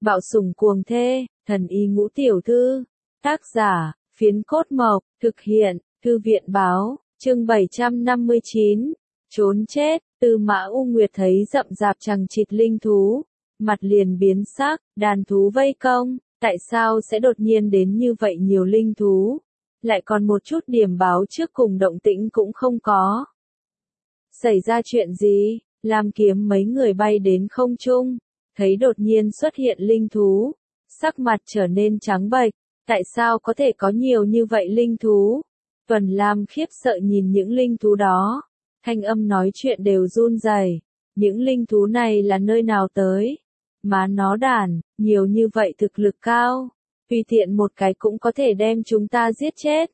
Bạo sủng cuồng thê, thần y ngũ tiểu thư. Tác giả, Phiến Cốt Mộc, thực hiện, Thư viện báo, chương 759, trốn chết. Tư Mã U Nguyệt thấy rậm rạp chằng chịt linh thú, mặt liền biến sắc, đàn thú vây công, tại sao sẽ đột nhiên đến như vậy nhiều linh thú, lại còn một chút điểm báo trước cùng động tĩnh cũng không có. Xảy ra chuyện gì? Lam Kiếm mấy người bay đến không trung, thấy đột nhiên xuất hiện linh thú, sắc mặt trở nên trắng bệch, tại sao có thể có nhiều như vậy linh thú? Tuần Lam khiếp sợ nhìn những linh thú đó, thanh âm nói chuyện đều run rẩy. Những linh thú này là nơi nào tới? Má nó đàn, nhiều như vậy thực lực cao, tùy tiện một cái cũng có thể đem chúng ta giết chết.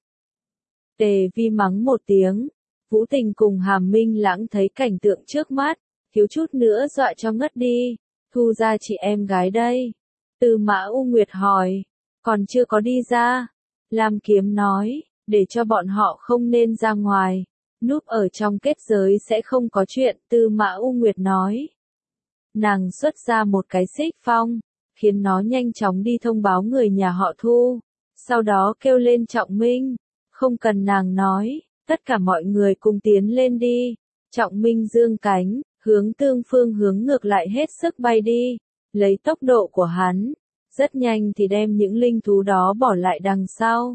Tề Vi mắng một tiếng, Vũ Tình cùng Hàm Minh Lãng thấy cảnh tượng trước mắt, thiếu chút nữa dọa cho ngất đi. Thu ra chị em gái đây. Tư Mã U Nguyệt hỏi, còn chưa có đi ra. Lam Kiếm nói, để cho bọn họ không nên ra ngoài, núp ở trong kết giới sẽ không có chuyện. Tư Mã U Nguyệt nói. Nàng xuất ra một cái xích phong, khiến nó nhanh chóng đi thông báo người nhà họ Thu, sau đó kêu lên Trọng Minh. Không cần nàng nói, tất cả mọi người cùng tiến lên đi. Trọng Minh giương cánh, hướng tương phương hướng ngược lại hết sức bay đi, lấy tốc độ của hắn, rất nhanh thì đem những linh thú đó bỏ lại đằng sau.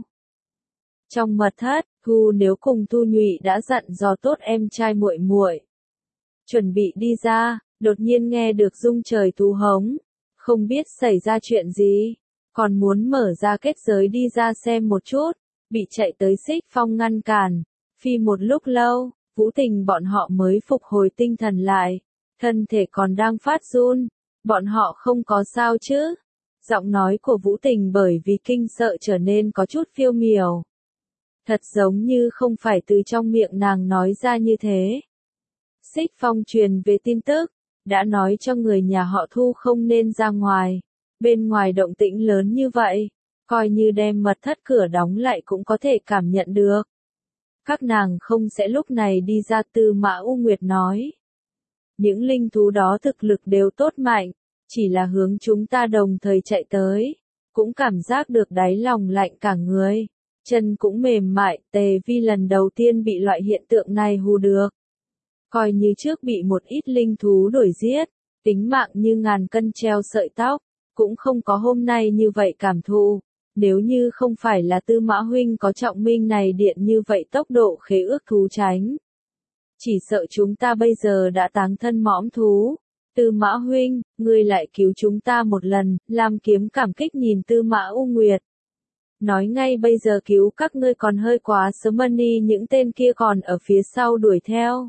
Trong mật thất, Thu Nếu cùng Thu Nhụy đã dặn dò tốt em trai muội muội, chuẩn bị đi ra, đột nhiên nghe được rung trời thú hống, không biết xảy ra chuyện gì, còn muốn mở ra kết giới đi ra xem một chút, bị chạy tới xích phong ngăn cản. Phi một lúc lâu, Vũ Tình bọn họ mới phục hồi tinh thần lại, thân thể còn đang phát run, bọn họ không có sao chứ? Giọng nói của Vũ Tình bởi vì kinh sợ trở nên có chút phiêu miểu. Thật giống như không phải từ trong miệng nàng nói ra như thế. Xích Phong truyền về tin tức, đã nói cho người nhà họ Thu không nên ra ngoài, bên ngoài động tĩnh lớn như vậy, coi như đem mật thất cửa đóng lại cũng có thể cảm nhận được. Các nàng không sẽ lúc này đi ra. Tư Mã U Nguyệt nói. Những linh thú đó thực lực đều tốt mạnh, chỉ là hướng chúng ta đồng thời chạy tới, cũng cảm giác được đáy lòng lạnh cả người, chân cũng mềm mại. Tề Vi lần đầu tiên bị loại hiện tượng này hù được. Coi như trước bị một ít linh thú đuổi giết, tính mạng như ngàn cân treo sợi tóc, cũng không có hôm nay như vậy cảm thụ. Nếu như không phải là Tư Mã huynh có Trọng Minh này điện như vậy tốc độ khế ước thú tránh, chỉ sợ chúng ta bây giờ đã táng thân mõm thú. Tư Mã huynh, ngươi lại cứu chúng ta một lần. Lam Kiếm cảm kích nhìn Tư Mã U Nguyệt. Nói ngay bây giờ cứu các ngươi còn hơi quá sớm, đi những tên kia còn ở phía sau đuổi theo.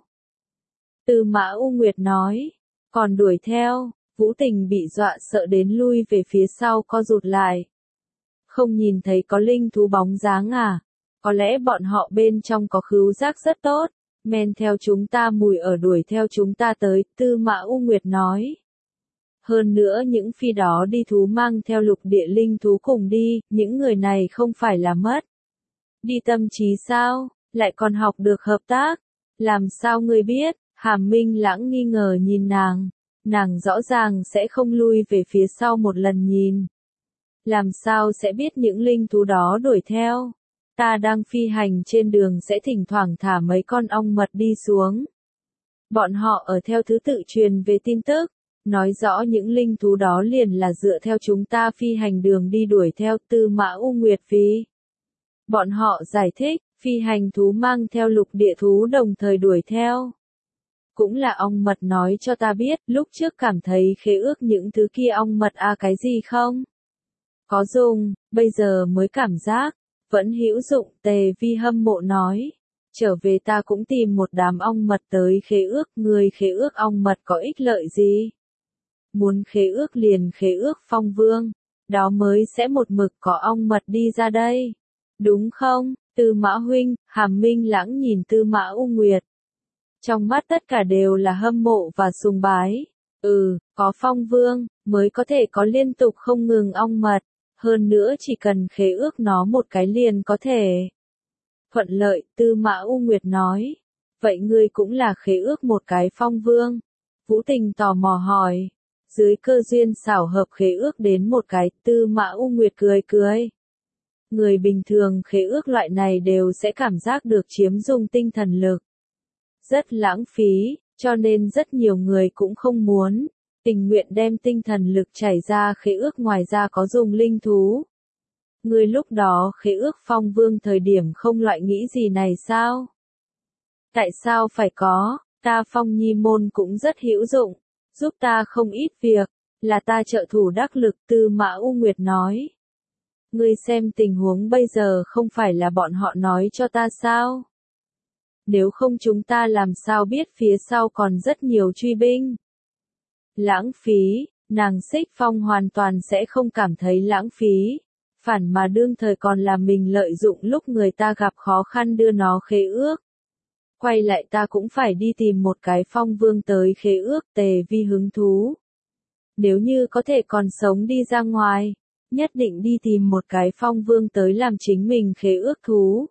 Tư Mã U Nguyệt nói, còn đuổi theo. Vũ Tình bị dọa sợ đến lui về phía sau co rụt lại. Không nhìn thấy có linh thú bóng dáng à? Có lẽ bọn họ bên trong có khứu giác rất tốt, men theo chúng ta mùi ở đuổi theo chúng ta tới. Tư Mã U Nguyệt nói. Hơn nữa những phi đó đi thú mang theo lục địa linh thú cùng đi, những người này không phải là mất đi tâm trí sao, lại còn học được hợp tác. Làm sao ngươi biết? Hàm Minh Lãng nghi ngờ nhìn nàng rõ ràng sẽ không lui về phía sau một lần nhìn. Làm sao sẽ biết những linh thú đó đuổi theo? Ta đang phi hành trên đường sẽ thỉnh thoảng thả mấy con ong mật đi xuống. Bọn họ ở theo thứ tự truyền về tin tức, nói rõ những linh thú đó liền là dựa theo chúng ta phi hành đường đi đuổi theo. Tư Mã U Nguyệt vì bọn họ giải thích, phi hành thú mang theo lục địa thú đồng thời đuổi theo. Cũng là ong mật nói cho ta biết, lúc trước cảm thấy khế ước những thứ kia ong mật cái gì không? Có dùng, bây giờ mới cảm giác, vẫn hữu dụng. Tề Vi hâm mộ nói, trở về ta cũng tìm một đám ong mật tới khế ước. Người khế ước ong mật có ích lợi gì? Muốn khế ước liền khế ước Phong Vương, đó mới sẽ một mực có ong mật đi ra đây. Đúng không? Tư Mã huynh. Hàm Minh Lãng nhìn Tư Mã U Nguyệt. Trong mắt tất cả đều là hâm mộ và sùng bái. Có Phong Vương, mới có thể có liên tục không ngừng ong mật. Hơn nữa chỉ cần khế ước nó một cái liền có thể thuận lợi. Tư Mã U Nguyệt nói. Vậy ngươi cũng là khế ước một cái Phong Vương? Vũ Tình tò mò hỏi. Dưới cơ duyên xảo hợp khế ước đến một cái, Tư Mã U Nguyệt cười cười. Người bình thường khế ước loại này đều sẽ cảm giác được chiếm dụng tinh thần lực. Rất lãng phí, cho nên rất nhiều người cũng không muốn, tình nguyện đem tinh thần lực chảy ra khế ước ngoài ra có dùng linh thú. Người lúc đó khế ước Phong Vương thời điểm không loại nghĩ gì này sao? Tại sao phải có, ta Phong Nhi môn cũng rất hữu dụng, giúp ta không ít việc, là ta trợ thủ đắc lực, Tư Mã U Nguyệt nói. Ngươi xem tình huống bây giờ không phải là bọn họ nói cho ta sao? Nếu không chúng ta làm sao biết phía sau còn rất nhiều truy binh? Lãng phí, nàng Xích Phong hoàn toàn sẽ không cảm thấy lãng phí, phản mà đương thời còn là mình lợi dụng lúc người ta gặp khó khăn đưa nó khế ước. Quay lại ta cũng phải đi tìm một cái Phong Vương tới khế ước, Tề Vi hứng thú. Nếu như có thể còn sống đi ra ngoài, nhất định đi tìm một cái Phong Vương tới làm chính mình khế ước thú.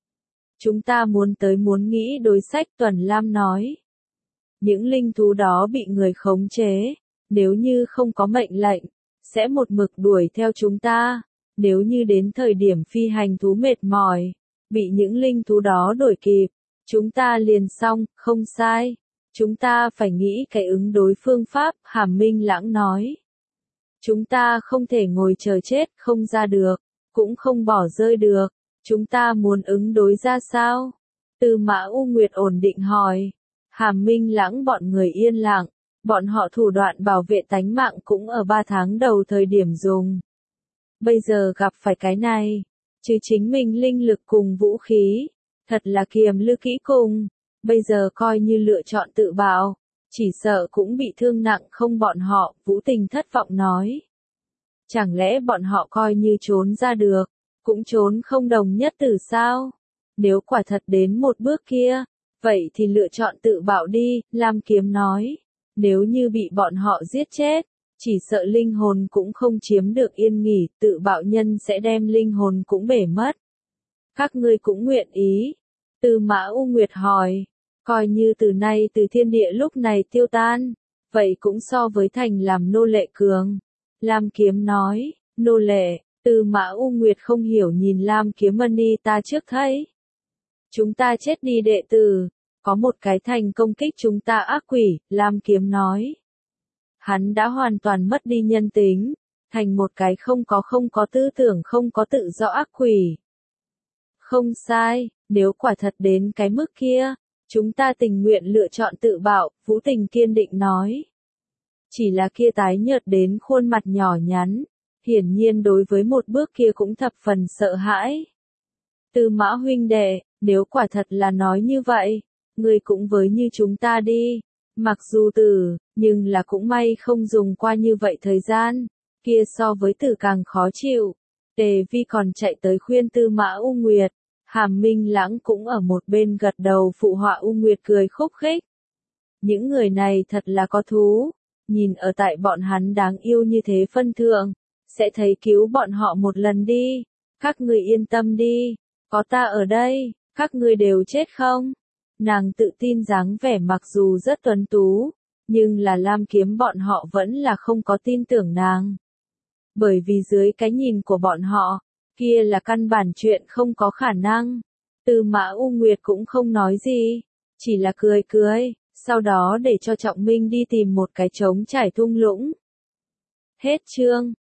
Chúng ta muốn tới muốn nghĩ đối sách, Tuần Lam nói. Những linh thú đó bị người khống chế, nếu như không có mệnh lệnh, sẽ một mực đuổi theo chúng ta. Nếu như đến thời điểm phi hành thú mệt mỏi, bị những linh thú đó đuổi kịp, chúng ta liền xong, không sai. Chúng ta phải nghĩ cái ứng đối phương pháp, Hàm Minh Lãng nói. Chúng ta không thể ngồi chờ chết, không ra được, cũng không bỏ rơi được. Chúng ta muốn ứng đối ra sao? Tư Mã U Nguyệt ổn định hỏi. Hàm Minh Lãng bọn người yên lặng, bọn họ thủ đoạn bảo vệ tánh mạng cũng ở 3 tháng đầu thời điểm dùng. Bây giờ gặp phải cái này, chứ chính mình linh lực cùng vũ khí, thật là kiềm lư kỹ cùng, bây giờ coi như lựa chọn tự bạo, chỉ sợ cũng bị thương nặng không bọn họ, Vũ Tình thất vọng nói. Chẳng lẽ bọn họ coi như trốn ra được, cũng trốn không đồng nhất tử sao? Nếu quả thật đến một bước kia, vậy thì lựa chọn tự bạo đi, Lam Kiếm nói. Nếu như bị bọn họ giết chết, chỉ sợ linh hồn cũng không chiếm được yên nghỉ, tự bạo nhân sẽ đem linh hồn cũng bể mất. Các ngươi cũng nguyện ý. Tư Mã U Nguyệt hỏi, coi như từ nay từ thiên địa lúc này tiêu tan, vậy cũng so với thành làm nô lệ cường. Lam Kiếm nói, nô lệ, Tư Mã U Nguyệt không hiểu nhìn Lam Kiếm Mani ta trước thấy. Chúng ta chết đi đệ tử, có một cái thành công kích chúng ta ác quỷ, Lam Kiếm nói. Hắn đã hoàn toàn mất đi nhân tính, thành một cái không có tư tưởng không có tự do ác quỷ. Không sai, nếu quả thật đến cái mức kia, chúng ta tình nguyện lựa chọn tự bạo, Vũ Tình kiên định nói. Chỉ là kia tái nhợt đến khuôn mặt nhỏ nhắn, hiển nhiên đối với một bước kia cũng thập phần sợ hãi. Tư Mã huynh đệ, nếu quả thật là nói như vậy, người cũng với như chúng ta đi. Mặc dù tử, nhưng là cũng may không dùng qua như vậy thời gian, kia so với tử càng khó chịu. Tề Vi còn chạy tới khuyên Tư Mã U Nguyệt, Hàm Minh Lãng cũng ở một bên gật đầu phụ họa. U Nguyệt cười khúc khích. Những người này thật là có thú, nhìn ở tại bọn hắn đáng yêu như thế phân thượng, sẽ thấy cứu bọn họ một lần đi, các người yên tâm đi, có ta ở đây, các người đều chết không? Nàng tự tin dáng vẻ mặc dù rất tuấn tú, nhưng là Lam Kiếm bọn họ vẫn là không có tin tưởng nàng. Bởi vì dưới cái nhìn của bọn họ, kia là căn bản chuyện không có khả năng. Tư Mã U Nguyệt cũng không nói gì, chỉ là cười cười, sau đó để cho Trọng Minh đi tìm một cái trống trải thung lũng. Hết chương.